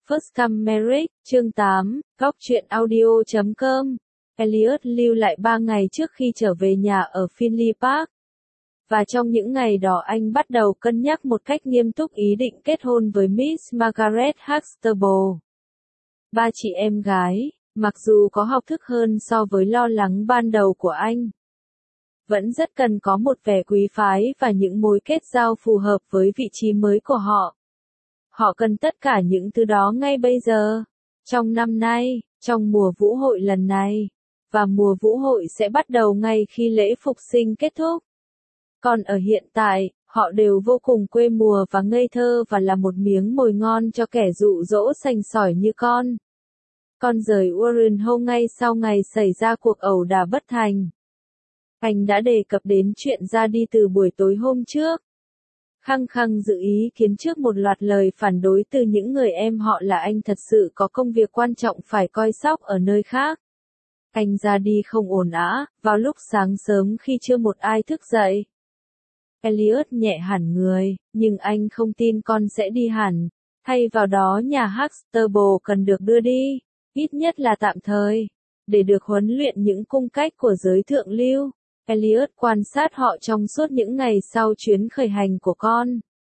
First Come Marriage, chương 8, góc truyện audio.com. Elliot lưu lại 3 ngày trước khi trở về nhà ở Finley Park. Và trong những ngày đó anh bắt đầu cân nhắc một cách nghiêm túc ý định kết hôn với Miss Margaret Huxtable. Ba chị em gái, mặc dù có học thức hơn so với lo lắng ban đầu của anh, vẫn rất cần có một vẻ quý phái và những mối kết giao phù hợp với vị trí mới của họ. Họ cần tất cả những thứ đó ngay bây giờ. Trong năm nay, trong mùa vũ hội lần này, và mùa vũ hội sẽ bắt đầu ngay khi lễ phục sinh kết thúc. Còn ở hiện tại, họ đều vô cùng quê mùa và ngây thơ và là một miếng mồi ngon cho kẻ dụ dỗ sành sỏi như con. Con rời Warren Hall ngay sau ngày xảy ra cuộc ẩu đả bất thành. Anh đã đề cập đến chuyện ra đi từ buổi tối hôm trước. Khăng khăng giữ ý kiến trước một loạt lời phản đối từ những người em họ là anh thật sự có công việc quan trọng phải coi sóc ở nơi khác. Anh ra đi không ổn ã, vào lúc sáng sớm khi chưa một ai thức dậy. Elliot nhẹ hẳn người, nhưng anh không tin con sẽ đi hẳn. Thay vào đó nhà Huxtable cần được đưa đi, ít nhất là tạm thời, để được huấn luyện những cung cách của giới thượng lưu. Elliot quan sát họ trong suốt những ngày sau chuyến khởi hành của con.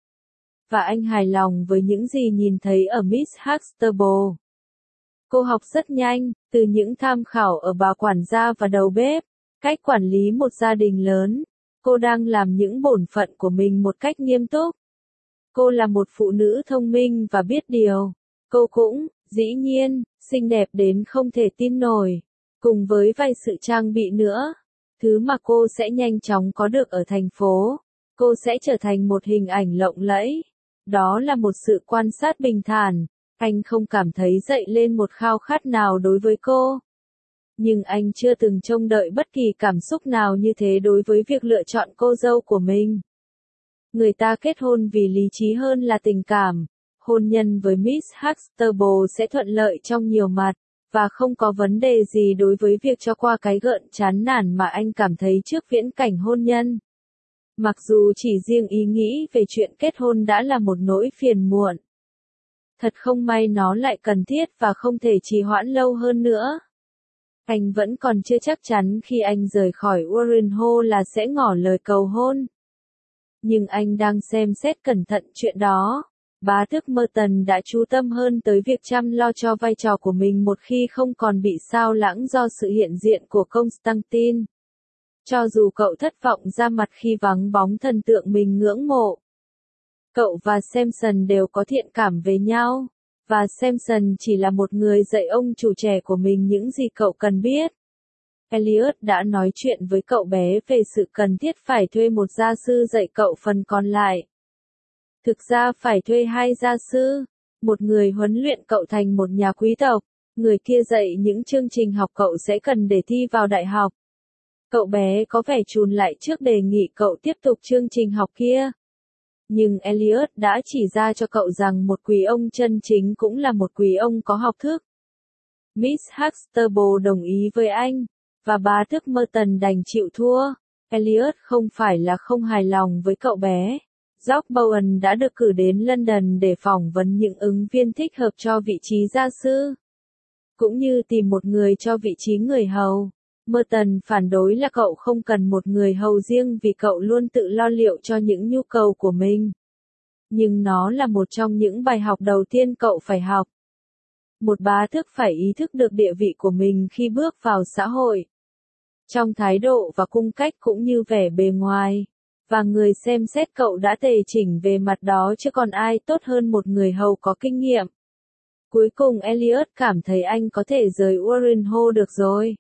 Và anh hài lòng với những gì nhìn thấy ở Miss Huxtable. Cô học rất nhanh, từ những tham khảo ở bà quản gia và đầu bếp, cách quản lý một gia đình lớn. Cô đang làm những bổn phận của mình một cách nghiêm túc. Cô là một phụ nữ thông minh và biết điều. Cô cũng, dĩ nhiên, xinh đẹp đến không thể tin nổi. Cùng với vài sự trang bị nữa. Thứ mà cô sẽ nhanh chóng có được ở thành phố. Cô sẽ trở thành một hình ảnh lộng lẫy. Đó là một sự quan sát bình thản. Anh không cảm thấy dậy lên một khao khát nào đối với cô. Nhưng anh chưa từng trông đợi bất kỳ cảm xúc nào như thế đối với việc lựa chọn cô dâu của mình. Người ta kết hôn vì lý trí hơn là tình cảm. Hôn nhân với Miss Huxtable sẽ thuận lợi trong nhiều mặt. Và không có vấn đề gì đối với việc cho qua cái gợn chán nản mà anh cảm thấy trước viễn cảnh hôn nhân. Mặc dù chỉ riêng ý nghĩ về chuyện kết hôn đã là một nỗi phiền muộn. Thật không may nó lại cần thiết và không thể trì hoãn lâu hơn nữa. Anh vẫn còn chưa chắc chắn khi anh rời khỏi Warren Hall là sẽ ngỏ lời cầu hôn. Nhưng anh đang xem xét cẩn thận chuyện đó. Bá tước Merton đã chú tâm hơn tới việc chăm lo cho vai trò của mình một khi không còn bị xao lãng do sự hiện diện của Constantine. Cho dù cậu thất vọng ra mặt khi vắng bóng thần tượng mình ngưỡng mộ. Cậu và Samson đều có thiện cảm với nhau. Và Samson chỉ là một người dạy ông chủ trẻ của mình những gì cậu cần biết. Elliot đã nói chuyện với cậu bé về sự cần thiết phải thuê một gia sư dạy cậu phần còn lại. Thực ra phải thuê 2 gia sư, một người huấn luyện cậu thành một nhà quý tộc, người kia dạy những chương trình học cậu sẽ cần để thi vào đại học. Cậu bé có vẻ chùn lại trước đề nghị cậu tiếp tục chương trình học kia. Nhưng Elliot đã chỉ ra cho cậu rằng một quý ông chân chính cũng là một quý ông có học thức. Miss Huxtable đồng ý với anh, và bá tước Merton đành chịu thua. Elliot không phải là không hài lòng với cậu bé. George Bowen đã được cử đến London để phỏng vấn những ứng viên thích hợp cho vị trí gia sư. Cũng như tìm một người cho vị trí người hầu. Merton phản đối là cậu không cần một người hầu riêng vì cậu luôn tự lo liệu cho những nhu cầu của mình. Nhưng nó là một trong những bài học đầu tiên cậu phải học. Một bá tước phải ý thức được địa vị của mình khi bước vào xã hội. Trong thái độ và cung cách cũng như vẻ bề ngoài. Và người xem xét cậu đã tề chỉnh về mặt đó chứ còn ai tốt hơn một người hầu có kinh nghiệm. Cuối cùng Elliot cảm thấy anh có thể rời Warren Hall được rồi.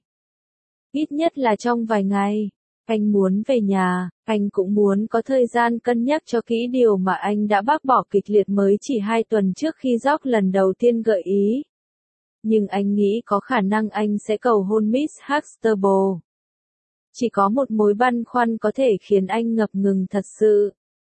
Ít nhất là trong vài ngày. Anh muốn về nhà, anh cũng muốn có thời gian cân nhắc cho kỹ điều mà anh đã bác bỏ kịch liệt mới chỉ 2 tuần trước khi George lần đầu tiên gợi ý. Nhưng anh nghĩ có khả năng anh sẽ cầu hôn Miss Huxtable. Chỉ có một mối băn khoăn có thể khiến anh ngập ngừng thật sự.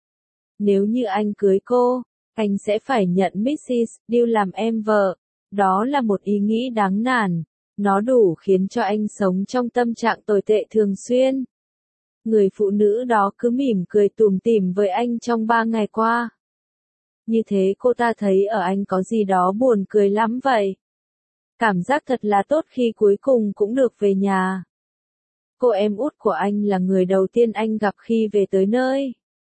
Nếu như anh cưới cô, anh sẽ phải nhận Mrs. Deal làm em vợ. Đó là một ý nghĩ đáng nản. Nó đủ khiến cho anh sống trong tâm trạng tồi tệ thường xuyên. Người phụ nữ đó cứ mỉm cười tủm tỉm với anh trong 3 ngày qua. Như thế cô ta thấy ở anh có gì đó buồn cười lắm vậy. Cảm giác thật là tốt khi cuối cùng cũng được về nhà. Cô em út của anh là người đầu tiên anh gặp khi về tới nơi.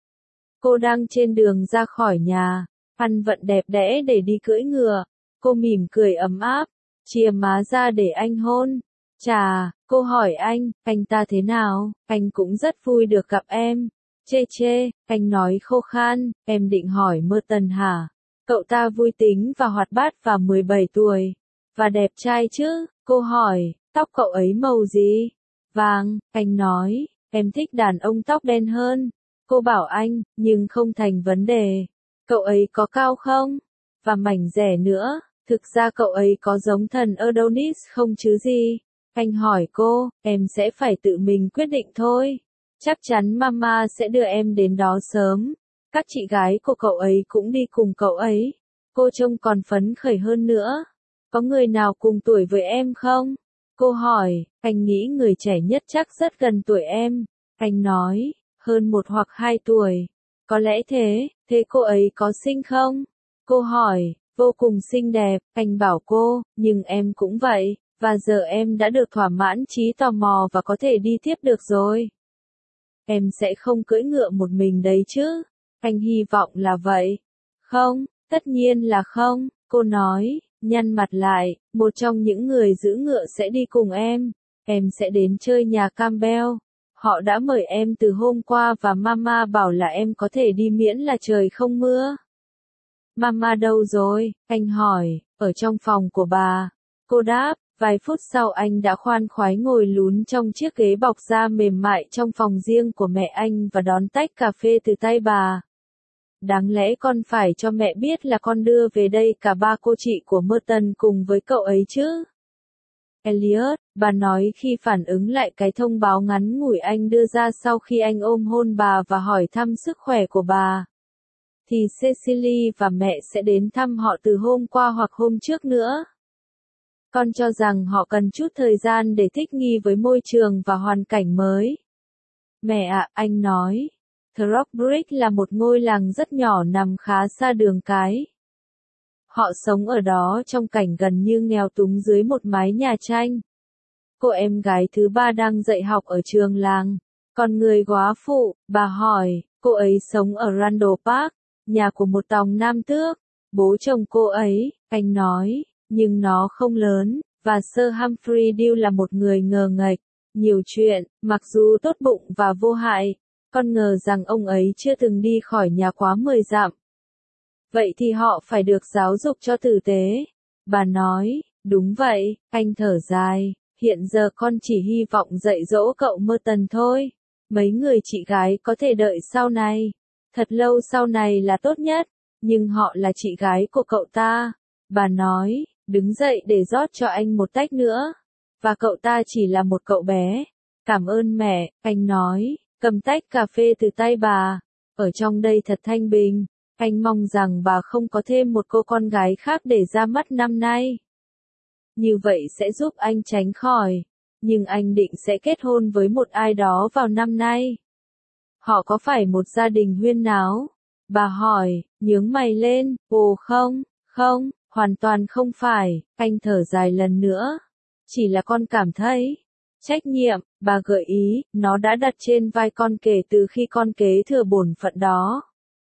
Cô đang trên đường ra khỏi nhà, ăn vận đẹp đẽ để đi cưỡi ngựa. Cô mỉm cười ấm áp, chìa má ra để anh hôn. Chà, cô hỏi anh ta thế nào? Anh cũng rất vui được gặp em. Chê chê, anh nói khô khan, em định hỏi Merton hả? Cậu ta vui tính và hoạt bát và 17 tuổi. Và đẹp trai chứ? Cô hỏi, tóc cậu ấy màu gì? Vàng, anh nói, em thích đàn ông tóc đen hơn. Cô bảo anh, nhưng không thành vấn đề. Cậu ấy có cao không? Và mảnh rẻ nữa, thực ra cậu ấy có giống thần Adonis không chứ gì? Anh hỏi cô, em sẽ phải tự mình quyết định thôi. Chắc chắn mama sẽ đưa em đến đó sớm. Các chị gái của cậu ấy cũng đi cùng cậu ấy. Cô trông còn phấn khởi hơn nữa. Có người nào cùng tuổi với em không? Cô hỏi, anh nghĩ người trẻ nhất chắc rất gần tuổi em. Anh nói, hơn 1 hoặc 2 tuổi. Có lẽ thế, thế cô ấy có xinh không? Cô hỏi, vô cùng xinh đẹp, anh bảo cô, nhưng em cũng vậy, và giờ em đã được thỏa mãn trí tò mò và có thể đi tiếp được rồi. Em sẽ không cưỡi ngựa một mình đấy chứ? Anh hy vọng là vậy. Không, tất nhiên là không, cô nói, nhăn mặt lại, một trong những người giữ ngựa sẽ đi cùng em. Em sẽ đến chơi nhà Campbell. Họ đã mời em từ hôm qua và mama bảo là em có thể đi miễn là trời không mưa. Mama đâu rồi? Anh hỏi, ở trong phòng của bà. Cô đáp, vài phút sau anh đã khoan khoái ngồi lún trong chiếc ghế bọc da mềm mại trong phòng riêng của mẹ anh và đón tách cà phê từ tay bà. Đáng lẽ con phải cho mẹ biết là con đưa về đây cả 3 cô chị của Merton cùng với cậu ấy chứ. Elliot, bà nói khi phản ứng lại cái thông báo ngắn ngủi anh đưa ra sau khi anh ôm hôn bà và hỏi thăm sức khỏe của bà. Thì Cecily và mẹ sẽ đến thăm họ từ hôm qua hoặc hôm trước nữa. Con cho rằng họ cần chút thời gian để thích nghi với môi trường và hoàn cảnh mới. Mẹ ạ, anh nói. Throckbridge là một ngôi làng rất nhỏ nằm khá xa đường cái. Họ sống ở đó trong cảnh gần như nghèo túng dưới một mái nhà tranh. Cô em gái thứ 3 đang dạy học ở trường làng. Còn người góa phụ, bà hỏi, cô ấy sống ở Randall Park, nhà của một tòng nam tước. Bố chồng cô ấy, anh nói, nhưng nó không lớn, và Sir Humphrey Dew là một người ngờ nghệch, nhiều chuyện, mặc dù tốt bụng và vô hại. Con ngờ rằng ông ấy chưa từng đi khỏi nhà quá 10 dặm. Vậy thì họ phải được giáo dục cho tử tế. Bà nói, đúng vậy, anh thở dài, hiện giờ con chỉ hy vọng dạy dỗ cậu Merton thôi. Mấy người chị gái có thể đợi sau này. Thật lâu sau này là tốt nhất, nhưng họ là chị gái của cậu ta. Bà nói, đứng dậy để rót cho anh một tách nữa. Và cậu ta chỉ là một cậu bé. Cảm ơn mẹ, anh nói, cầm tách cà phê từ tay bà. Ở trong đây thật thanh bình. Anh mong rằng bà không có thêm một cô con gái khác để ra mắt năm nay. Như vậy sẽ giúp anh tránh khỏi. Nhưng anh định sẽ kết hôn với một ai đó vào năm nay. Họ có phải một gia đình huyên náo? Bà hỏi, nhướng mày lên, ồ không, hoàn toàn không phải, anh thở dài lần nữa. Chỉ là con cảm thấy. Trách nhiệm, bà gợi ý, nó đã đặt trên vai con kể từ khi con kế thừa bổn phận đó.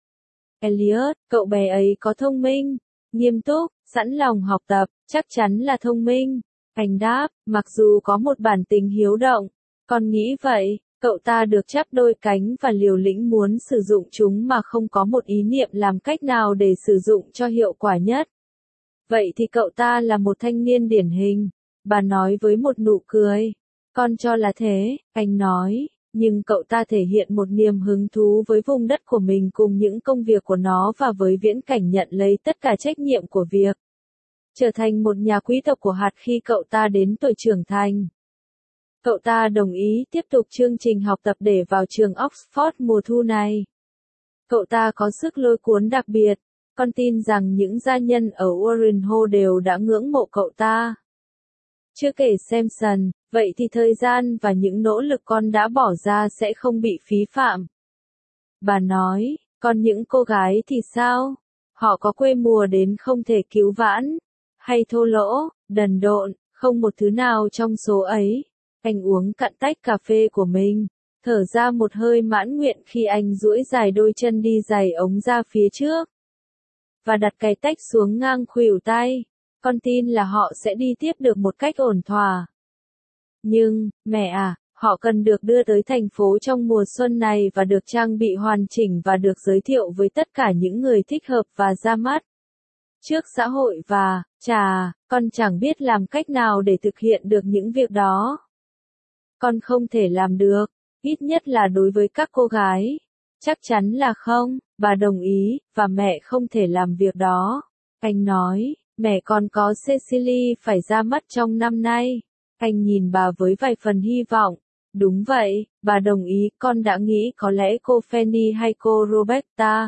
Elliot, cậu bé ấy có thông minh, nghiêm túc, sẵn lòng học tập, chắc chắn là thông minh. Anh đáp, mặc dù có một bản tính hiếu động. Con nghĩ vậy, cậu ta được chắp đôi cánh và liều lĩnh muốn sử dụng chúng mà không có một ý niệm làm cách nào để sử dụng cho hiệu quả nhất. Vậy thì cậu ta là một thanh niên điển hình, bà nói với một nụ cười. Con cho là thế, anh nói. Nhưng cậu ta thể hiện một niềm hứng thú với vùng đất của mình cùng những công việc của nó và với viễn cảnh nhận lấy tất cả trách nhiệm của việc trở thành một nhà quý tộc của hạt khi cậu ta đến tuổi trưởng thành. Cậu ta đồng ý tiếp tục chương trình học tập để vào trường Oxford mùa thu này. Cậu ta có sức lôi cuốn đặc biệt. Con tin rằng những gia nhân ở Warren Hall đều đã ngưỡng mộ cậu ta. Chưa kể Samson, vậy thì thời gian và những nỗ lực con đã bỏ ra sẽ không bị phí phạm. Bà nói, còn những cô gái thì sao? Họ có quê mùa đến không thể cứu vãn, hay thô lỗ, đần độn, không một thứ nào trong số ấy. Anh uống cạn tách cà phê của mình, thở ra một hơi mãn nguyện khi anh duỗi dài đôi chân đi giày ống ra phía trước. Và đặt cái tách xuống ngang khuỷu tay. Con tin là họ sẽ đi tiếp được một cách ổn thỏa. Nhưng, mẹ à, họ cần được đưa tới thành phố trong mùa xuân này và được trang bị hoàn chỉnh và được giới thiệu với tất cả những người thích hợp và ra mắt trước xã hội và, chà, con chẳng biết làm cách nào để thực hiện được những việc đó. Con không thể làm được, ít nhất là đối với các cô gái. Chắc chắn là không, bà đồng ý, và mẹ không thể làm việc đó. Anh nói, mẹ con có Cecily phải ra mắt trong năm nay. Anh nhìn bà với vài phần hy vọng. Đúng vậy, bà đồng ý, con đã nghĩ có lẽ cô Fanny hay cô Roberta.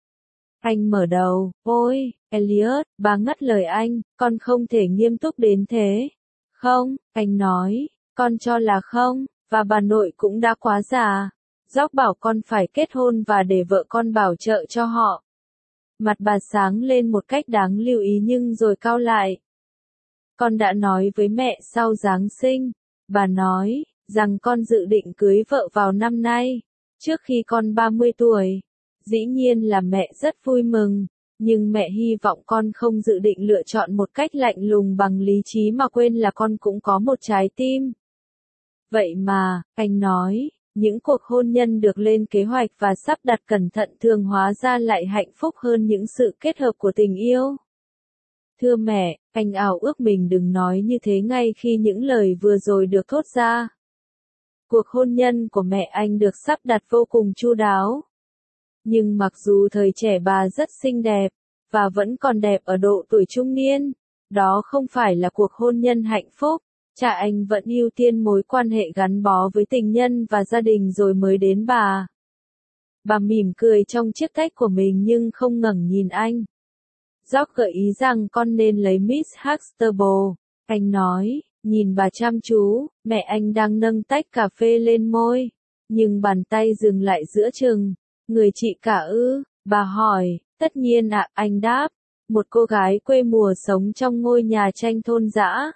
Anh mở đầu, ôi, Elliot, bà ngắt lời anh, con không thể nghiêm túc đến thế. Không, anh nói, con cho là không, và bà nội cũng đã quá già. Dóc bảo con phải kết hôn và để vợ con bảo trợ cho họ. Mặt bà sáng lên một cách đáng lưu ý nhưng rồi cau lại. Con đã nói với mẹ sau Giáng sinh, bà nói, rằng con dự định cưới vợ vào năm nay, trước khi con 30 tuổi. Dĩ nhiên là mẹ rất vui mừng, nhưng mẹ hy vọng con không dự định lựa chọn một cách lạnh lùng bằng lý trí mà quên là con cũng có một trái tim. Vậy mà, anh nói, những cuộc hôn nhân được lên kế hoạch và sắp đặt cẩn thận thường hóa ra lại hạnh phúc hơn những sự kết hợp của tình yêu. Thưa mẹ, anh ảo ước mình đừng nói như thế ngay khi những lời vừa rồi được thốt ra. Cuộc hôn nhân của mẹ anh được sắp đặt vô cùng chu đáo. Nhưng mặc dù thời trẻ bà rất xinh đẹp, và vẫn còn đẹp ở độ tuổi trung niên, đó không phải là cuộc hôn nhân hạnh phúc. Cha anh vẫn ưu tiên mối quan hệ gắn bó với tình nhân và gia đình rồi mới đến bà. Bà mỉm cười trong chiếc tách của mình nhưng không ngẩng nhìn anh. George gợi ý rằng con nên lấy Miss Huxtable. Anh nói, nhìn bà chăm chú, mẹ anh đang nâng tách cà phê lên môi. Nhưng bàn tay dừng lại giữa chừng. Người chị cả ư? Bà hỏi. Tất nhiên ạ, anh đáp. Một cô gái quê mùa sống trong ngôi nhà tranh thôn dã.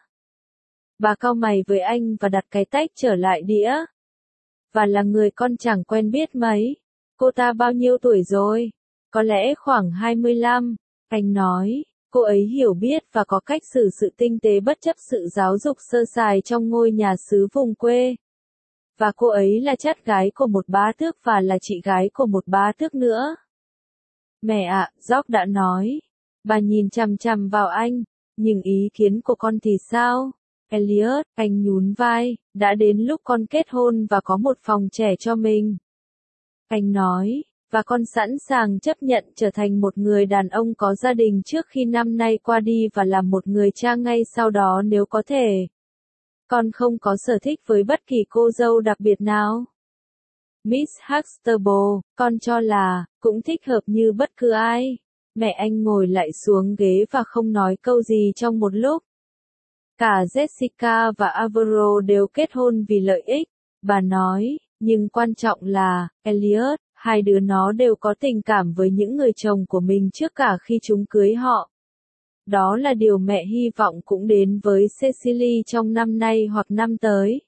Bà cau mày với anh và đặt cái tách trở lại đĩa. Và là người con chẳng quen biết mấy. Cô ta bao nhiêu tuổi rồi? Có lẽ khoảng 25. Anh nói, cô ấy hiểu biết và có cách xử sự tinh tế bất chấp sự giáo dục sơ sài trong ngôi nhà xứ vùng quê. Và cô ấy là chắt gái của một bá tước và là chị gái của một bá tước nữa. Mẹ ạ, George đã nói. Bà nhìn chằm chằm vào anh. Nhưng ý kiến của con thì sao? Elliot, anh nhún vai, đã đến lúc con kết hôn và có một phòng trẻ cho mình. Anh nói, và con sẵn sàng chấp nhận trở thành một người đàn ông có gia đình trước khi năm nay qua đi và làm một người cha ngay sau đó nếu có thể. Con không có sở thích với bất kỳ cô dâu đặc biệt nào. Miss Huxtable, con cho là, cũng thích hợp như bất cứ ai. Mẹ anh ngồi lại xuống ghế và không nói câu gì trong một lúc. Cả Jessica và Alvaro đều kết hôn vì lợi ích, bà nói, nhưng quan trọng là, Elliot, hai đứa nó đều có tình cảm với những người chồng của mình trước cả khi chúng cưới họ. Đó là điều mẹ hy vọng cũng đến với Cecily trong năm nay hoặc năm tới.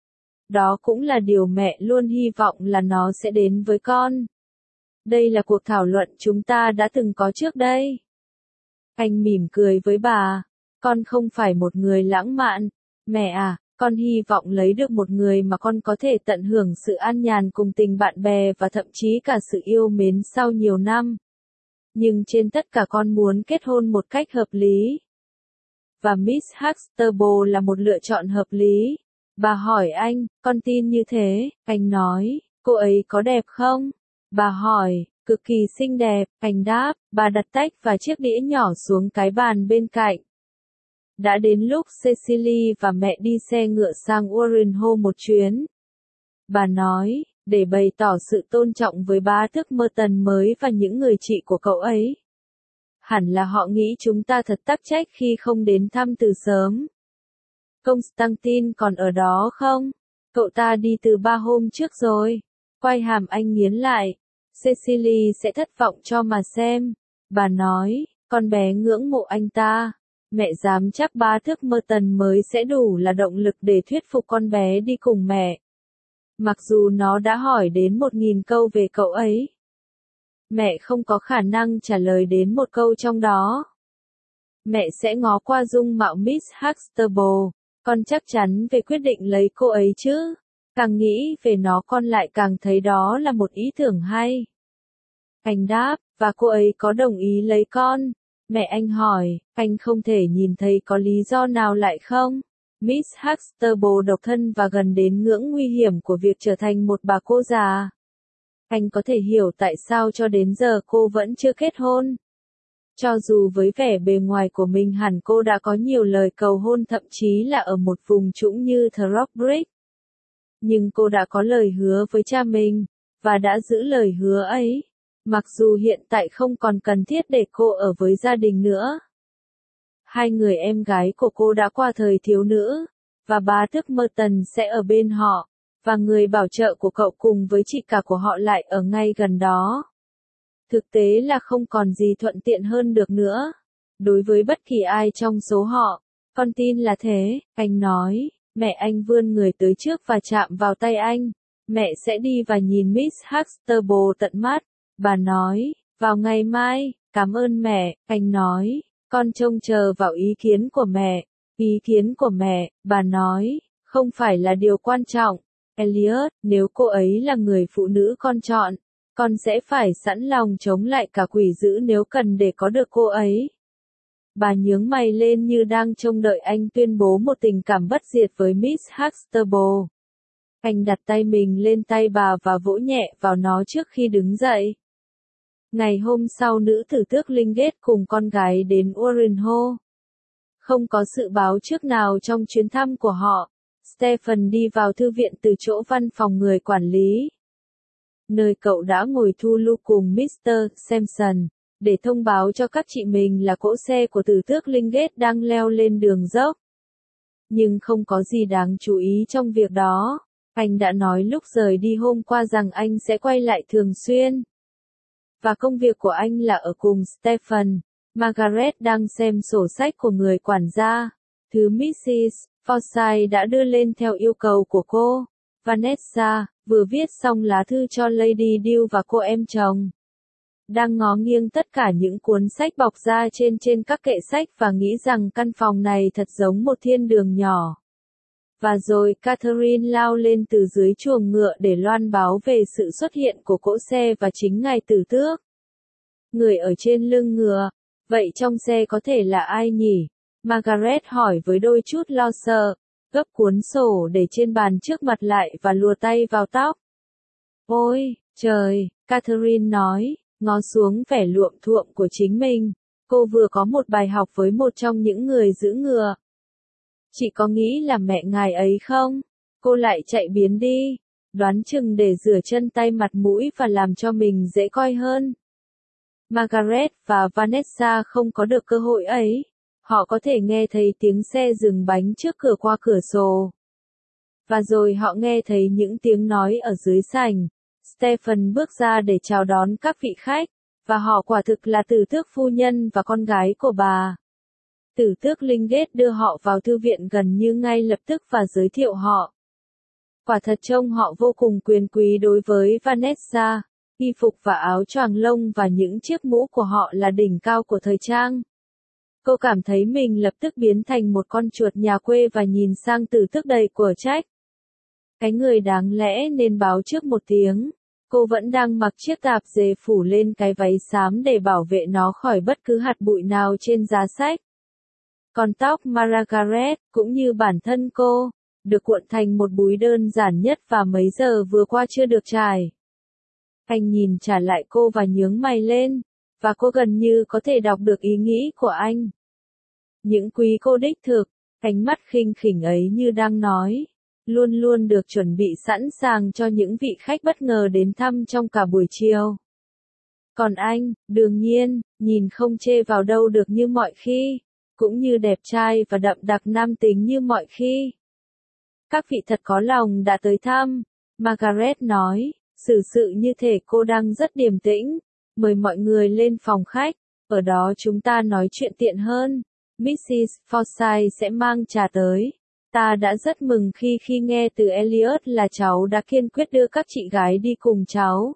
Đó cũng là điều mẹ luôn hy vọng là nó sẽ đến với con. Đây là cuộc thảo luận chúng ta đã từng có trước đây. Anh mỉm cười với bà. Con không phải một người lãng mạn. Mẹ à, con hy vọng lấy được một người mà con có thể tận hưởng sự an nhàn cùng tình bạn bè và thậm chí cả sự yêu mến sau nhiều năm. Nhưng trên tất cả con muốn kết hôn một cách hợp lý. Và Miss Huxtable là một lựa chọn hợp lý. Bà hỏi anh, con tin như thế, anh nói, cô ấy có đẹp không? Bà hỏi, cực kỳ xinh đẹp, anh đáp, bà đặt tách và chiếc đĩa nhỏ xuống cái bàn bên cạnh. Đã đến lúc Cecily và mẹ đi xe ngựa sang Warrenhall một chuyến. Bà nói, để bày tỏ sự tôn trọng với bá tước Merton mới và những người chị của cậu ấy. Hẳn là họ nghĩ chúng ta thật tắc trách khi không đến thăm từ sớm. Constantine còn ở đó không? Cậu ta đi từ 3 hôm trước rồi. Quai hàm anh nghiến lại. Cecily sẽ thất vọng cho mà xem. Bà nói, con bé ngưỡng mộ anh ta. Mẹ dám chắc 3 thước Merton mới sẽ đủ là động lực để thuyết phục con bé đi cùng mẹ. Mặc dù nó đã hỏi đến 1000 câu về cậu ấy. Mẹ không có khả năng trả lời đến một câu trong đó. Mẹ sẽ ngó qua dung mạo Miss Huxtable, con chắc chắn về quyết định lấy cô ấy chứ. Càng nghĩ về nó con lại càng thấy đó là một ý tưởng hay. Anh đáp, và cô ấy có đồng ý lấy con? Mẹ anh hỏi, anh không thể nhìn thấy có lý do nào lại không? Miss Huxtable độc thân và gần đến ngưỡng nguy hiểm của việc trở thành một bà cô già. Anh có thể hiểu tại sao cho đến giờ cô vẫn chưa kết hôn. Cho dù với vẻ bề ngoài của mình hẳn cô đã có nhiều lời cầu hôn thậm chí là ở một vùng trũng như Throckbridge. Nhưng cô đã có lời hứa với cha mình, và đã giữ lời hứa ấy. Mặc dù hiện tại không còn cần thiết để cô ở với gia đình nữa. 2 người em gái của cô đã qua thời thiếu nữ, và 3 thước Merton sẽ ở bên họ, và người bảo trợ của cậu cùng với chị cả của họ lại ở ngay gần đó. Thực tế là không còn gì thuận tiện hơn được nữa. Đối với bất kỳ ai trong số họ, con tin là thế, anh nói. Mẹ anh vươn người tới trước và chạm vào tay anh. Mẹ sẽ đi và nhìn Miss Huxtable tận mắt. Bà nói, vào ngày mai, cảm ơn mẹ, anh nói. Con trông chờ vào ý kiến của mẹ. Ý kiến của mẹ, bà nói, không phải là điều quan trọng. Elliot, nếu cô ấy là người phụ nữ con chọn, con sẽ phải sẵn lòng chống lại cả quỷ dữ nếu cần để có được cô ấy. Bà nhướng mày lên như đang trông đợi anh tuyên bố một tình cảm bất diệt với Miss Huxtable. Anh đặt tay mình lên tay bà và vỗ nhẹ vào nó trước khi đứng dậy. Ngày hôm sau nữ tử tước Lingate cùng con gái đến Warrenhall. Không có sự báo trước nào trong chuyến thăm của họ, Stephen đi vào thư viện từ chỗ văn phòng người quản lý. Nơi cậu đã ngồi thu lưu cùng Mr. Sampson, để thông báo cho các chị mình là cỗ xe của tử tước Lingate đang leo lên đường dốc. Nhưng không có gì đáng chú ý trong việc đó. Anh đã nói lúc rời đi hôm qua rằng anh sẽ quay lại thường xuyên. Và công việc của anh là ở cùng Stephen. Margaret đang xem sổ sách của người quản gia. Thứ Mrs. Forsyth đã đưa lên theo yêu cầu của cô. Vanessa, vừa viết xong lá thư cho Lady Dew và cô em chồng. Đang ngó nghiêng tất cả những cuốn sách bọc ra trên các kệ sách và nghĩ rằng căn phòng này thật giống một thiên đường nhỏ. Và rồi Catherine lao lên từ dưới chuồng ngựa để loan báo về sự xuất hiện của cỗ xe và chính ngài tử tước. Người ở trên lưng ngựa, vậy trong xe có thể là ai nhỉ? Margaret hỏi với đôi chút lo sợ, gấp cuốn sổ để trên bàn trước mặt lại và lùa tay vào tóc. Ôi, trời, Catherine nói, ngó xuống vẻ luộm thuộm của chính mình. Cô vừa có một bài học với một trong những người giữ ngựa. Chị có nghĩ là mẹ ngài ấy không? Cô lại chạy biến đi, đoán chừng để rửa chân tay mặt mũi và làm cho mình dễ coi hơn. Margaret và Vanessa không có được cơ hội ấy. Họ có thể nghe thấy tiếng xe dừng bánh trước cửa qua cửa sổ. Và rồi họ nghe thấy những tiếng nói ở dưới sảnh. Stephen bước ra để chào đón các vị khách, và họ quả thực là tử tước phu nhân và con gái của bà. Tử tước Lingate đưa họ vào thư viện gần như ngay lập tức và giới thiệu họ. Quả thật trông họ vô cùng quyền quý đối với Vanessa. Y phục và áo choàng lông và những chiếc mũ của họ là đỉnh cao của thời trang. Cô cảm thấy mình lập tức biến thành một con chuột nhà quê và nhìn sang tử tước đầy của trách. Cái người đáng lẽ nên báo trước một tiếng. Cô vẫn đang mặc chiếc tạp dề phủ lên cái váy xám để bảo vệ nó khỏi bất cứ hạt bụi nào trên giá sách. Còn tóc Margaret, cũng như bản thân cô, được cuộn thành một búi đơn giản nhất và mấy giờ vừa qua chưa được trải. Anh nhìn trả lại cô và nhướng mày lên, và cô gần như có thể đọc được ý nghĩ của anh. Những quý cô đích thực, ánh mắt khinh khỉnh ấy như đang nói, luôn luôn được chuẩn bị sẵn sàng cho những vị khách bất ngờ đến thăm trong cả buổi chiều. Còn anh, đương nhiên, nhìn không chê vào đâu được như mọi khi, cũng như đẹp trai và đậm đặc nam tính như mọi khi. Các vị thật có lòng đã tới thăm, Margaret nói, xử sự như thể cô đang rất điềm tĩnh, mời mọi người lên phòng khách. Ở đó chúng ta nói chuyện tiện hơn. Mrs. Forsyth sẽ mang trà tới. Ta đã rất mừng khi nghe từ Elliot là cháu đã kiên quyết đưa các chị gái đi cùng cháu.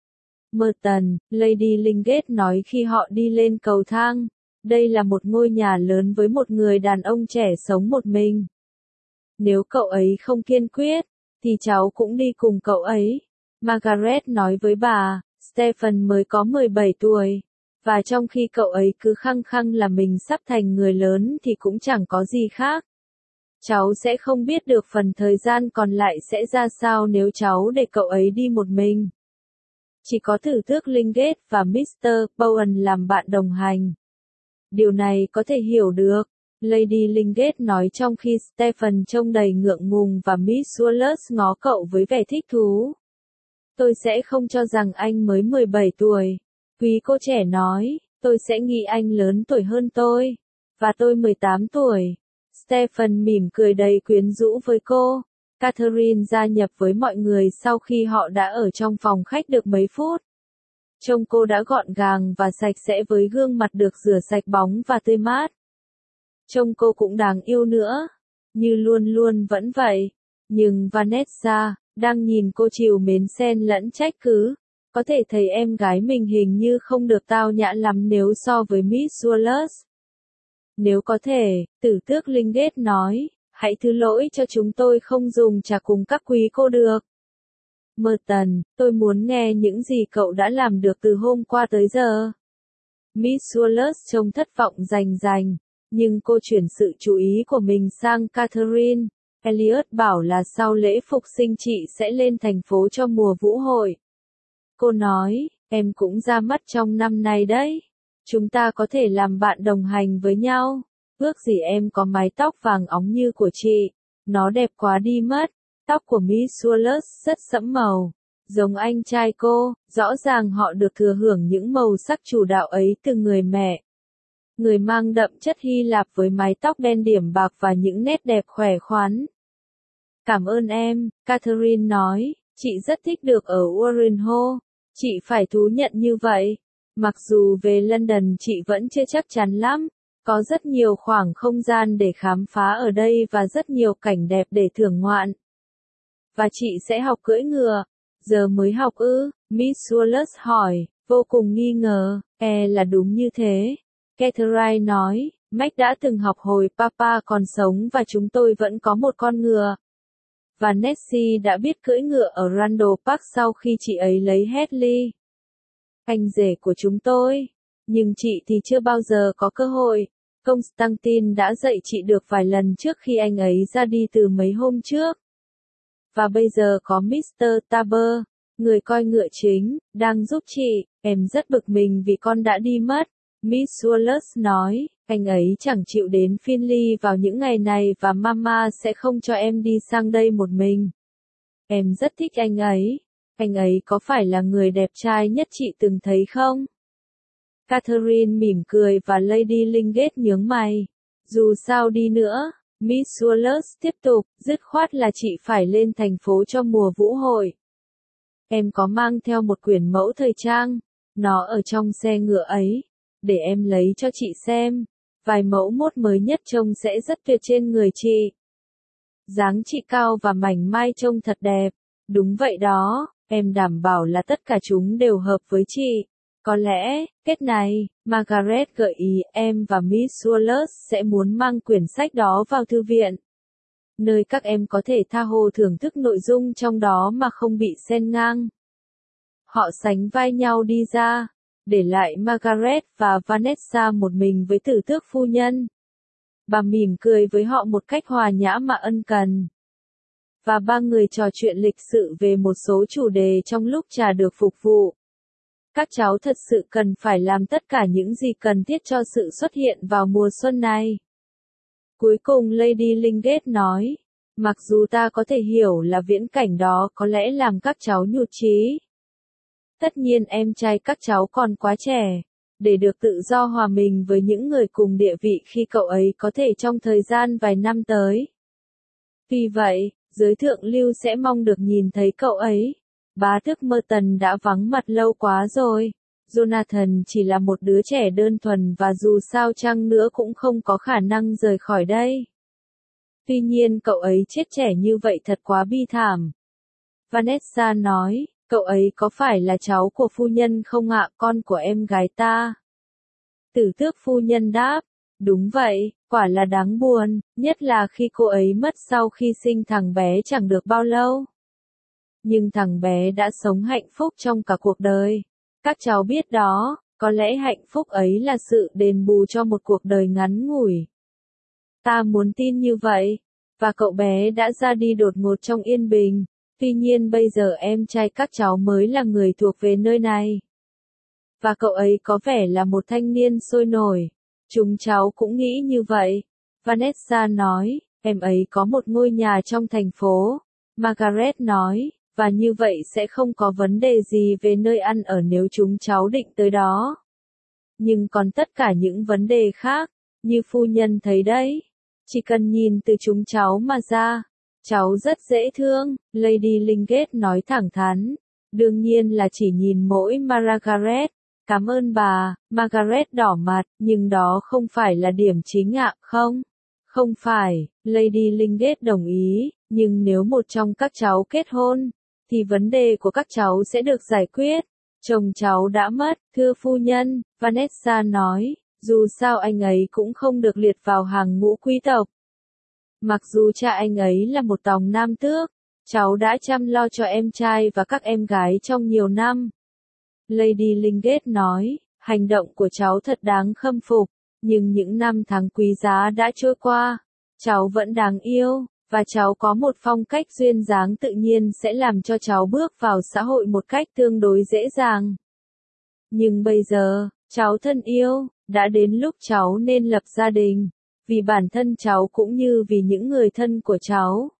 Merton, Lady Lingate nói khi họ đi lên cầu thang. Đây là một ngôi nhà lớn với một người đàn ông trẻ sống một mình. Nếu cậu ấy không kiên quyết, thì cháu cũng đi cùng cậu ấy. Margaret nói với bà, Stephen mới có 17 tuổi. Và trong khi cậu ấy cứ khăng khăng là mình sắp thành người lớn thì cũng chẳng có gì khác. Cháu sẽ không biết được phần thời gian còn lại sẽ ra sao nếu cháu để cậu ấy đi một mình. Chỉ có thử tước Lingate và Mr. Bowen làm bạn đồng hành. Điều này có thể hiểu được, Lady Lingate nói trong khi Stephen trông đầy ngượng ngùng và Miss Wallace ngó cậu với vẻ thích thú. Tôi sẽ không cho rằng anh mới 17 tuổi. Quý cô trẻ nói, tôi sẽ nghĩ anh lớn tuổi hơn tôi. Và tôi 18 tuổi. Stephen mỉm cười đầy quyến rũ với cô. Catherine gia nhập với mọi người sau khi họ đã ở trong phòng khách được mấy phút. Trông cô đã gọn gàng và sạch sẽ với gương mặt được rửa sạch bóng và tươi mát. Trông cô cũng đáng yêu nữa. Như luôn luôn vẫn vậy. Nhưng Vanessa, đang nhìn cô trìu mến xen lẫn trách cứ. Có thể thấy em gái mình hình như không được tao nhã lắm nếu so với Miss Wallace. Nếu có thể, tử tước Lingate nói, hãy thứ lỗi cho chúng tôi không dùng trà cùng các quý cô được. Merton, tôi muốn nghe những gì cậu đã làm được từ hôm qua tới giờ. Miss Wallace trông thất vọng rành, nhưng cô chuyển sự chú ý của mình sang Catherine. Elliot bảo là sau lễ phục sinh chị sẽ lên thành phố cho mùa vũ hội. Cô nói, em cũng ra mắt trong năm nay đấy. Chúng ta có thể làm bạn đồng hành với nhau. Ước gì em có mái tóc vàng óng như của chị. Nó đẹp quá đi mất. Tóc của Miss Wallace rất sẫm màu. Giống anh trai cô, rõ ràng họ được thừa hưởng những màu sắc chủ đạo ấy từ người mẹ. Người mang đậm chất Hy Lạp với mái tóc đen điểm bạc và những nét đẹp khỏe khoắn. Cảm ơn em, Catherine nói, chị rất thích được ở Warren Hall. Chị phải thú nhận như vậy. Mặc dù về London chị vẫn chưa chắc chắn lắm. Có rất nhiều khoảng không gian để khám phá ở đây và rất nhiều cảnh đẹp để thưởng ngoạn. Và chị sẽ học cưỡi ngựa. Giờ mới học ư? Miss Wallace hỏi, vô cùng nghi ngờ. Là đúng như thế. Catherine nói, Mac đã từng học hồi Papa còn sống và chúng tôi vẫn có một con ngựa. Và Nessie đã biết cưỡi ngựa ở Randall Park sau khi chị ấy lấy Hedley. Anh rể của chúng tôi. Nhưng chị thì chưa bao giờ có cơ hội. Constantine đã dạy chị được vài lần trước khi anh ấy ra đi từ mấy hôm trước. Và bây giờ có Mr. Tabor, người coi ngựa chính, đang giúp chị. Em rất bực mình vì con đã đi mất. Miss Wallace nói, anh ấy chẳng chịu đến Finley vào những ngày này và Mama sẽ không cho em đi sang đây một mình. Em rất thích anh ấy. Anh ấy có phải là người đẹp trai nhất chị từng thấy không? Catherine mỉm cười và Lady Lingate nhướng mày. Dù sao đi nữa, Miss Wallace tiếp tục, dứt khoát là chị phải lên thành phố cho mùa vũ hội. Em có mang theo một quyển mẫu thời trang. Nó ở trong xe ngựa ấy. Để em lấy cho chị xem. Vài mẫu mốt mới nhất trông sẽ rất tuyệt trên người chị. Dáng chị cao và mảnh mai trông thật đẹp. Đúng vậy đó, em đảm bảo là tất cả chúng đều hợp với chị. Có lẽ, kết này, Margaret gợi ý em và Miss Wallace sẽ muốn mang quyển sách đó vào thư viện. Nơi các em có thể tha hồ thưởng thức nội dung trong đó mà không bị xen ngang. Họ sánh vai nhau đi ra, để lại Margaret và Vanessa một mình với tử tước phu nhân. Bà mỉm cười với họ một cách hòa nhã mà ân cần. Và ba người trò chuyện lịch sự về một số chủ đề trong lúc trà được phục vụ. Các cháu thật sự cần phải làm tất cả những gì cần thiết cho sự xuất hiện vào mùa xuân này. Cuối cùng Lady Lingate nói, mặc dù ta có thể hiểu là viễn cảnh đó có lẽ làm các cháu nhụt chí. Tất nhiên em trai các cháu còn quá trẻ, để được tự do hòa mình với những người cùng địa vị khi cậu ấy có thể trong thời gian vài năm tới. Vì vậy, giới thượng lưu sẽ mong được nhìn thấy cậu ấy. Bá tước Merton đã vắng mặt lâu quá rồi. Jonathan chỉ là một đứa trẻ đơn thuần và dù sao chăng nữa cũng không có khả năng rời khỏi đây. Tuy nhiên cậu ấy chết trẻ như vậy thật quá bi thảm. Vanessa nói, cậu ấy có phải là cháu của phu nhân không ạ, con của em gái ta? Tử tước phu nhân đáp, đúng vậy, quả là đáng buồn, nhất là khi cô ấy mất sau khi sinh thằng bé chẳng được bao lâu. Nhưng thằng bé đã sống hạnh phúc trong cả cuộc đời. Các cháu biết đó, có lẽ hạnh phúc ấy là sự đền bù cho một cuộc đời ngắn ngủi. Ta muốn tin như vậy. Và cậu bé đã ra đi đột ngột trong yên bình. Tuy nhiên bây giờ em trai các cháu mới là người thuộc về nơi này. Và cậu ấy có vẻ là một thanh niên sôi nổi. Chúng cháu cũng nghĩ như vậy. Vanessa nói, em ấy có một ngôi nhà trong thành phố. Margaret nói, và như vậy sẽ không có vấn đề gì về nơi ăn ở nếu chúng cháu định tới đó. Nhưng còn tất cả những vấn đề khác, như phu nhân thấy đấy, chỉ cần nhìn từ chúng cháu mà ra, cháu rất dễ thương, Lady Lingate nói thẳng thắn. Đương nhiên là chỉ nhìn mỗi Margaret. Cảm ơn bà, Margaret đỏ mặt, nhưng đó không phải là điểm chính ạ, không? Không phải, Lady Lingate đồng ý, nhưng nếu một trong các cháu kết hôn, thì vấn đề của các cháu sẽ được giải quyết. Chồng cháu đã mất, thưa phu nhân, Vanessa nói, dù sao anh ấy cũng không được liệt vào hàng ngũ quý tộc. Mặc dù cha anh ấy là một tòng nam tước, cháu đã chăm lo cho em trai và các em gái trong nhiều năm. Lady Lingate nói, hành động của cháu thật đáng khâm phục, nhưng những năm tháng quý giá đã trôi qua, cháu vẫn đáng yêu, và cháu có một phong cách duyên dáng tự nhiên sẽ làm cho cháu bước vào xã hội một cách tương đối dễ dàng. Nhưng bây giờ, cháu thân yêu, đã đến lúc cháu nên lập gia đình, vì bản thân cháu cũng như vì những người thân của cháu.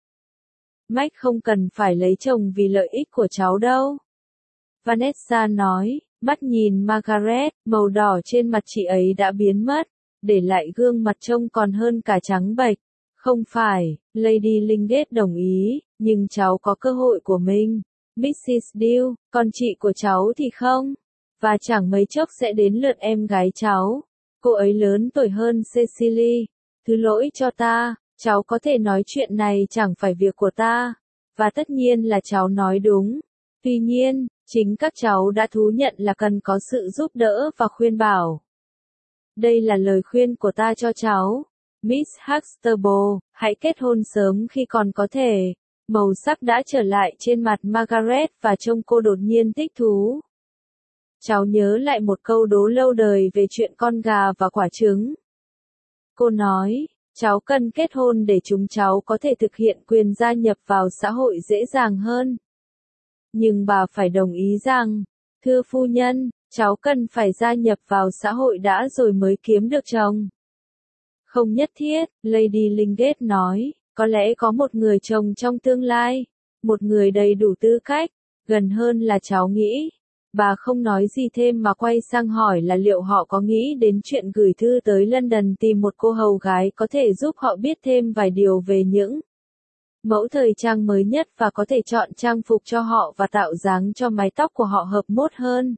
Mike không cần phải lấy chồng vì lợi ích của cháu đâu. Vanessa nói, mắt nhìn Margaret, màu đỏ trên mặt chị ấy đã biến mất, để lại gương mặt trông còn hơn cả trắng bệch. Không phải, Lady Lingate đồng ý, nhưng cháu có cơ hội của mình. Mrs. Deal, còn chị của cháu thì không. Và chẳng mấy chốc sẽ đến lượt em gái cháu. Cô ấy lớn tuổi hơn Cecily. Thứ lỗi cho ta, cháu có thể nói chuyện này chẳng phải việc của ta. Và tất nhiên là cháu nói đúng. Tuy nhiên, chính các cháu đã thú nhận là cần có sự giúp đỡ và khuyên bảo. Đây là lời khuyên của ta cho cháu. Miss Huxtable, hãy kết hôn sớm khi còn có thể. Màu sắc đã trở lại trên mặt Margaret và trông cô đột nhiên thích thú. Cháu nhớ lại một câu đố lâu đời về chuyện con gà và quả trứng. Cô nói, cháu cần kết hôn để chúng cháu có thể thực hiện quyền gia nhập vào xã hội dễ dàng hơn. Nhưng bà phải đồng ý rằng, thưa phu nhân, cháu cần phải gia nhập vào xã hội đã rồi mới kiếm được chồng. Không nhất thiết, Lady Lingate nói, có lẽ có một người chồng trong tương lai, một người đầy đủ tư cách, gần hơn là cháu nghĩ. Bà không nói gì thêm mà quay sang hỏi là liệu họ có nghĩ đến chuyện gửi thư tới London tìm một cô hầu gái có thể giúp họ biết thêm vài điều về những mẫu thời trang mới nhất và có thể chọn trang phục cho họ và tạo dáng cho mái tóc của họ hợp mốt hơn.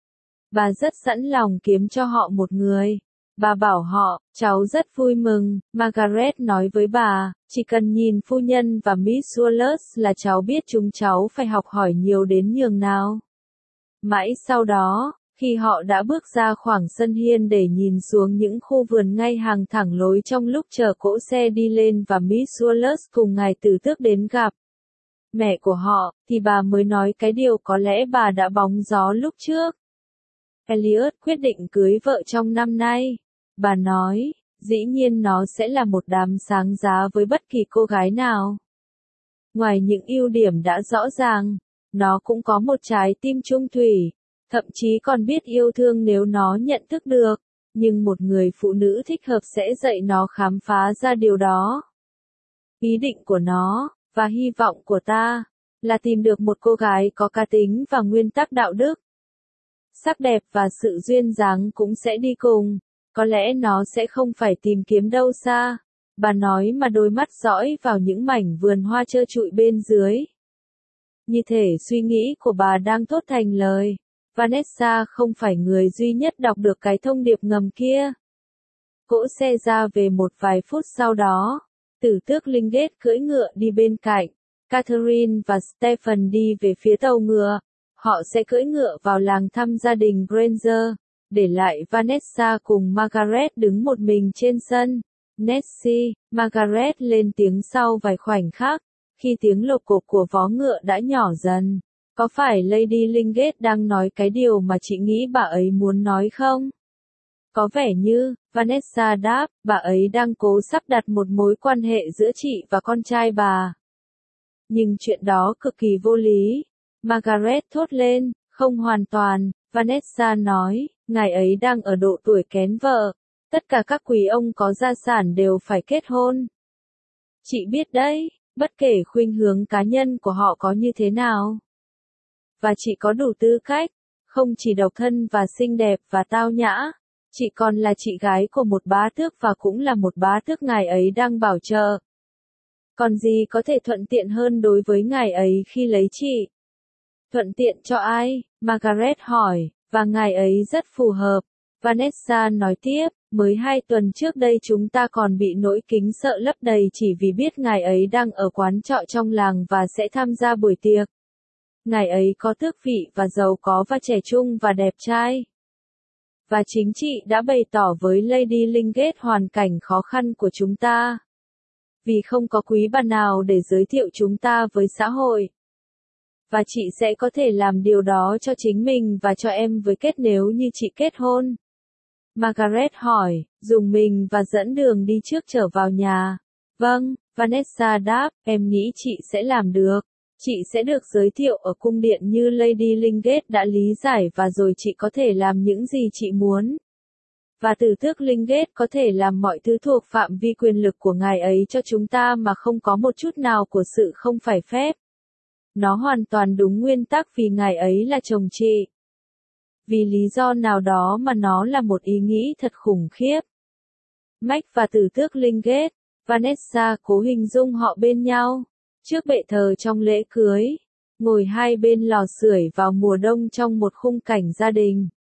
Bà rất sẵn lòng kiếm cho họ một người. Bà bảo họ, cháu rất vui mừng, Margaret nói với bà, chỉ cần nhìn phu nhân và Miss Wallace là cháu biết chúng cháu phải học hỏi nhiều đến nhường nào. Mãi sau đó, khi họ đã bước ra khoảng sân hiên để nhìn xuống những khu vườn ngay hàng thẳng lối trong lúc chờ cỗ xe đi lên và Miss Wallace cùng ngài tử tước đến gặp mẹ của họ, thì bà mới nói cái điều có lẽ bà đã bóng gió lúc trước. Elliot quyết định cưới vợ trong năm nay. Bà nói, dĩ nhiên nó sẽ là một đám sáng giá với bất kỳ cô gái nào. Ngoài những ưu điểm đã rõ ràng, nó cũng có một trái tim trung thủy, thậm chí còn biết yêu thương nếu nó nhận thức được, nhưng một người phụ nữ thích hợp sẽ dạy nó khám phá ra điều đó. Ý định của nó, và hy vọng của ta, là tìm được một cô gái có cá tính và nguyên tắc đạo đức. Sắc đẹp và sự duyên dáng cũng sẽ đi cùng, có lẽ nó sẽ không phải tìm kiếm đâu xa, bà nói mà đôi mắt dõi vào những mảnh vườn hoa trơ trụi bên dưới. Như thể suy nghĩ của bà đang thốt thành lời. Vanessa không phải người duy nhất đọc được cái thông điệp ngầm kia. Cỗ xe ra về một vài phút sau đó. Tử tước Lingate cưỡi ngựa đi bên cạnh. Catherine và Stephen đi về phía tàu ngựa. Họ sẽ cưỡi ngựa vào làng thăm gia đình Granger, để lại Vanessa cùng Margaret đứng một mình trên sân. Nessie, Margaret lên tiếng sau vài khoảnh khắc, khi tiếng lộc cộc của vó ngựa đã nhỏ dần. Có phải Lady Lingate đang nói cái điều mà chị nghĩ bà ấy muốn nói không? Có vẻ như, Vanessa đáp, bà ấy đang cố sắp đặt một mối quan hệ giữa chị và con trai bà. Nhưng chuyện đó cực kỳ vô lý. Margaret thốt lên, không hoàn toàn, Vanessa nói, ngài ấy đang ở độ tuổi kén vợ. Tất cả các quý ông có gia sản đều phải kết hôn. Chị biết đấy, bất kể khuynh hướng cá nhân của họ có như thế nào. Và chị có đủ tư cách, không chỉ độc thân và xinh đẹp và tao nhã. Chị còn là chị gái của một bá tước và cũng là một bá tước ngài ấy đang bảo trợ. Còn gì có thể thuận tiện hơn đối với ngài ấy khi lấy chị? Thuận tiện cho ai? Margaret hỏi, và ngài ấy rất phù hợp. Vanessa nói tiếp, mới 2 tuần trước đây chúng ta còn bị nỗi kính sợ lấp đầy chỉ vì biết ngài ấy đang ở quán trọ trong làng và sẽ tham gia buổi tiệc. Ngài ấy có tước vị và giàu có và trẻ trung và đẹp trai. Và chính chị đã bày tỏ với Lady Lingate hoàn cảnh khó khăn của chúng ta. Vì không có quý bà nào để giới thiệu chúng ta với xã hội. Và chị sẽ có thể làm điều đó cho chính mình và cho em với Kết nếu như chị kết hôn. Margaret hỏi, dùng mình và dẫn đường đi trước trở vào nhà. Vâng, Vanessa đáp, em nghĩ chị sẽ làm được. Chị sẽ được giới thiệu ở cung điện như Lady Lingate đã lý giải và rồi chị có thể làm những gì chị muốn. Và tử tước Lingate có thể làm mọi thứ thuộc phạm vi quyền lực của ngài ấy cho chúng ta mà không có một chút nào của sự không phải phép. Nó hoàn toàn đúng nguyên tắc vì ngài ấy là chồng chị. Vì lý do nào đó mà nó là một ý nghĩ thật khủng khiếp. Mac và tử tước Lingate, Vanessa cố hình dung họ bên nhau, trước bệ thờ trong lễ cưới, ngồi hai bên lò sưởi vào mùa đông trong một khung cảnh gia đình.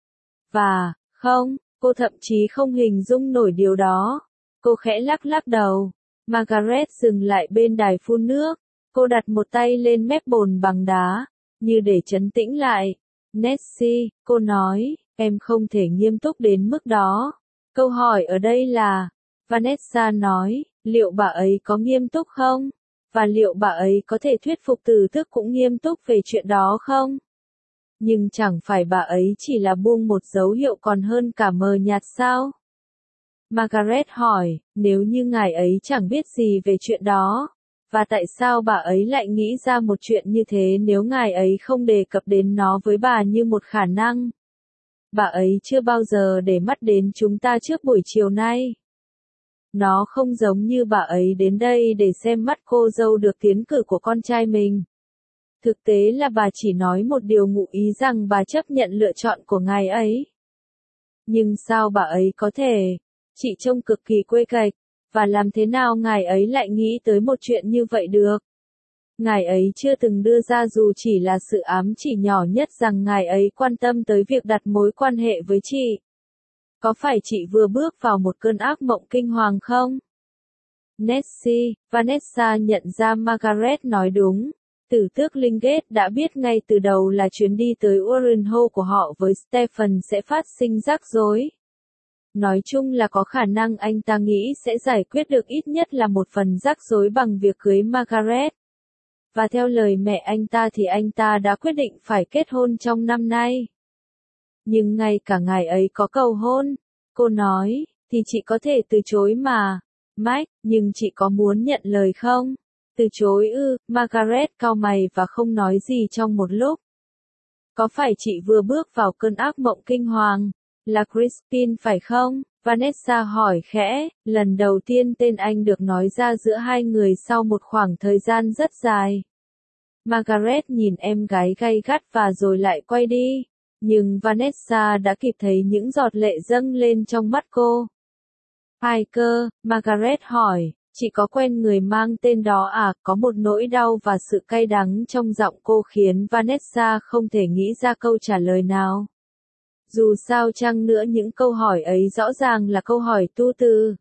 Và, không, cô thậm chí không hình dung nổi điều đó. Cô khẽ lắc lắc đầu. Margaret dừng lại bên đài phun nước. Cô đặt một tay lên mép bồn bằng đá, như để trấn tĩnh lại. Nessie, cô nói, em không thể nghiêm túc đến mức đó. Câu hỏi ở đây là, Vanessa nói, liệu bà ấy có nghiêm túc không? Và liệu bà ấy có thể thuyết phục tử tước cũng nghiêm túc về chuyện đó không? Nhưng chẳng phải bà ấy chỉ là buông một dấu hiệu còn hơn cả mờ nhạt sao? Margaret hỏi, nếu như ngài ấy chẳng biết gì về chuyện đó, và tại sao bà ấy lại nghĩ ra một chuyện như thế nếu ngài ấy không đề cập đến nó với bà như một khả năng? Bà ấy chưa bao giờ để mắt đến chúng ta trước buổi chiều nay. Nó không giống như bà ấy đến đây để xem mắt cô dâu được tiến cử của con trai mình. Thực tế là bà chỉ nói một điều ngụ ý rằng bà chấp nhận lựa chọn của ngài ấy. Nhưng sao bà ấy có thể? Chị trông cực kỳ quê cạch, và làm thế nào ngài ấy lại nghĩ tới một chuyện như vậy được? Ngài ấy chưa từng đưa ra dù chỉ là sự ám chỉ nhỏ nhất rằng ngài ấy quan tâm tới việc đặt mối quan hệ với chị. Có phải chị vừa bước vào một cơn ác mộng kinh hoàng không? Nessie, Vanessa nhận ra Margaret nói đúng. Tử tước Lingate đã biết ngay từ đầu là chuyến đi tới Urenhall của họ với Stephen sẽ phát sinh rắc rối. Nói chung là có khả năng anh ta nghĩ sẽ giải quyết được ít nhất là một phần rắc rối bằng việc cưới Margaret. Và theo lời mẹ anh ta thì anh ta đã quyết định phải kết hôn trong năm nay. Nhưng ngay cả ngài ấy có cầu hôn, cô nói, thì chị có thể từ chối mà. Mike, nhưng chị có muốn nhận lời không? Từ chối ư? Margaret cau mày và không nói gì trong một lúc. Có phải chị vừa bước vào cơn ác mộng kinh hoàng? Là Crispin phải không? Vanessa hỏi khẽ, lần đầu tiên tên anh được nói ra giữa hai người sau một khoảng thời gian rất dài. Margaret nhìn em gái gay gắt và rồi lại quay đi. Nhưng Vanessa đã kịp thấy những giọt lệ dâng lên trong mắt cô. Ai cơ? Margaret hỏi, Chị có quen người mang tên đó à? Có một nỗi đau và sự cay đắng trong giọng cô khiến Vanessa không thể nghĩ ra câu trả lời nào. Dù sao chăng nữa những câu hỏi ấy rõ ràng là câu hỏi tu từ.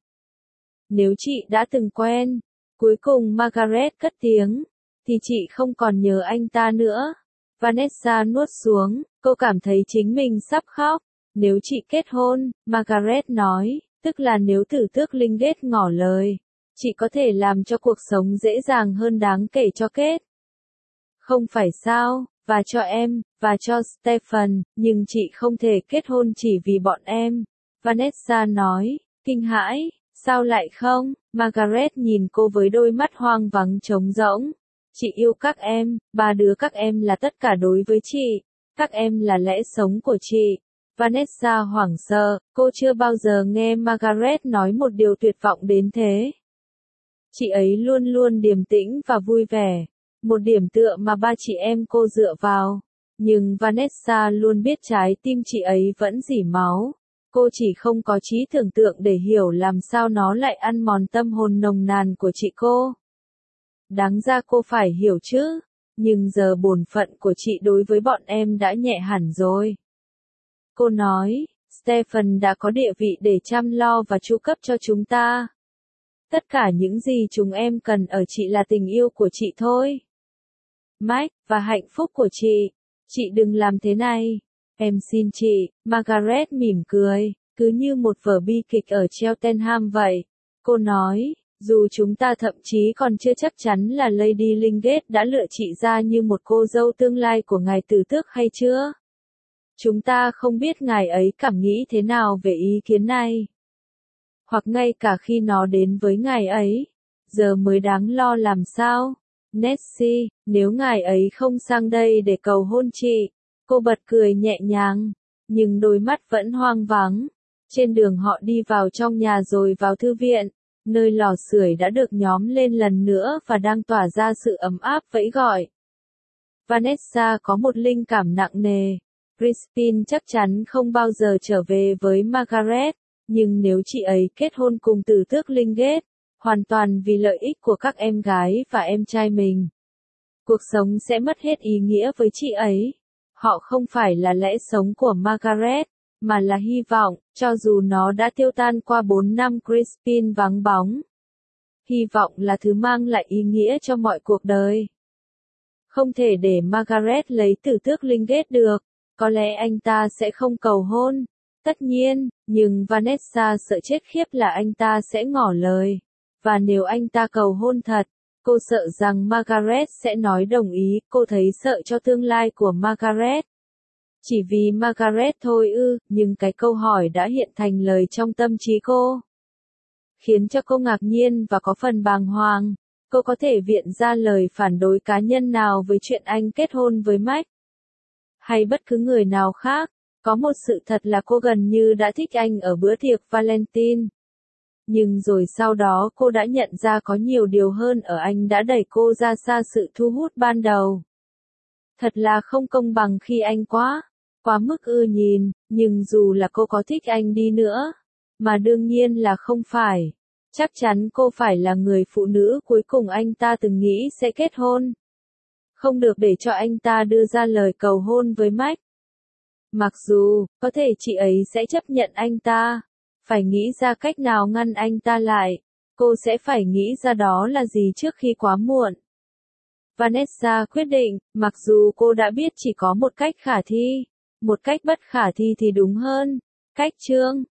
Nếu chị đã từng quen, cuối cùng Margaret cất tiếng, thì chị không còn nhớ anh ta nữa. Vanessa nuốt xuống, cô cảm thấy chính mình sắp khóc. Nếu chị kết hôn, Margaret nói, tức là nếu tử tước Lingate ngỏ lời, chị có thể làm cho cuộc sống dễ dàng hơn đáng kể cho Kate. Không phải sao, và cho em, và cho Stephen, nhưng chị không thể kết hôn chỉ vì bọn em. Vanessa nói, kinh hãi, sao lại không? Margaret nhìn cô với đôi mắt hoang vắng trống rỗng. Chị yêu các em, ba đứa các em là tất cả đối với chị. Các em là lẽ sống của chị. Vanessa hoảng sợ, cô chưa bao giờ nghe Margaret nói một điều tuyệt vọng đến thế. Chị ấy luôn luôn điềm tĩnh và vui vẻ, một điểm tựa mà ba chị em cô dựa vào. Nhưng Vanessa luôn biết trái tim chị ấy vẫn rỉ máu. Cô chỉ không có trí tưởng tượng để hiểu làm sao nó lại ăn mòn tâm hồn nồng nàn của chị cô. Đáng ra cô phải hiểu chứ, nhưng giờ bổn phận của chị đối với bọn em đã nhẹ hẳn rồi. Cô nói, Stephen đã có địa vị để chăm lo và chu cấp cho chúng ta. Tất cả những gì chúng em cần ở chị là tình yêu của chị thôi. Mike, và hạnh phúc của chị. Chị đừng làm thế này. Em xin chị, Margaret mỉm cười, cứ như một vở bi kịch ở Cheltenham vậy. Cô nói, dù chúng ta thậm chí còn chưa chắc chắn là Lady Lingate đã lựa chị ra như một cô dâu tương lai của ngài tử tước hay chưa. Chúng ta không biết ngài ấy cảm nghĩ thế nào về ý kiến này. Hoặc ngay cả khi nó đến với ngài ấy, giờ mới đáng lo làm sao. Nessie, nếu ngài ấy không sang đây để cầu hôn chị. Cô bật cười nhẹ nhàng, nhưng đôi mắt vẫn hoang vắng. Trên đường họ đi vào trong nhà rồi vào thư viện, nơi lò sưởi đã được nhóm lên lần nữa và đang tỏa ra sự ấm áp vẫy gọi. Vanessa có một linh cảm nặng nề. Crispin chắc chắn không bao giờ trở về với Margaret, nhưng nếu chị ấy kết hôn cùng tử tước Lingate, hoàn toàn vì lợi ích của các em gái và em trai mình, cuộc sống sẽ mất hết ý nghĩa với chị ấy. Họ không phải là lẽ sống của Margaret, mà là hy vọng, cho dù nó đã tiêu tan qua 4 năm Crispin vắng bóng. Hy vọng là thứ mang lại ý nghĩa cho mọi cuộc đời. Không thể để Margaret lấy tử tước Lingate được, có lẽ anh ta sẽ không cầu hôn. Tất nhiên, nhưng Vanessa sợ chết khiếp là anh ta sẽ ngỏ lời. Và nếu anh ta cầu hôn thật, cô sợ rằng Margaret sẽ nói đồng ý, cô thấy sợ cho tương lai của Margaret. Chỉ vì Margaret thôi ư, nhưng cái câu hỏi đã hiện thành lời trong tâm trí cô. Khiến cho cô ngạc nhiên và có phần bàng hoàng. Cô có thể viện ra lời phản đối cá nhân nào với chuyện anh kết hôn với Mike? Hay bất cứ người nào khác? Có một sự thật là cô gần như đã thích anh ở bữa tiệc Valentine. Nhưng rồi sau đó cô đã nhận ra có nhiều điều hơn ở anh đã đẩy cô ra xa sự thu hút ban đầu. Thật là không công bằng khi anh quá mức ưa nhìn, nhưng dù là cô có thích anh đi nữa, mà đương nhiên là không phải. Chắc chắn cô phải là người phụ nữ cuối cùng anh ta từng nghĩ sẽ kết hôn. Không được để cho anh ta đưa ra lời cầu hôn với Mike. Mặc dù, có thể chị ấy sẽ chấp nhận anh ta, phải nghĩ ra cách nào ngăn anh ta lại, cô sẽ phải nghĩ ra đó là gì trước khi quá muộn. Vanessa quyết định, mặc dù cô đã biết chỉ có một cách khả thi, một cách bất khả thi thì đúng hơn, cách chương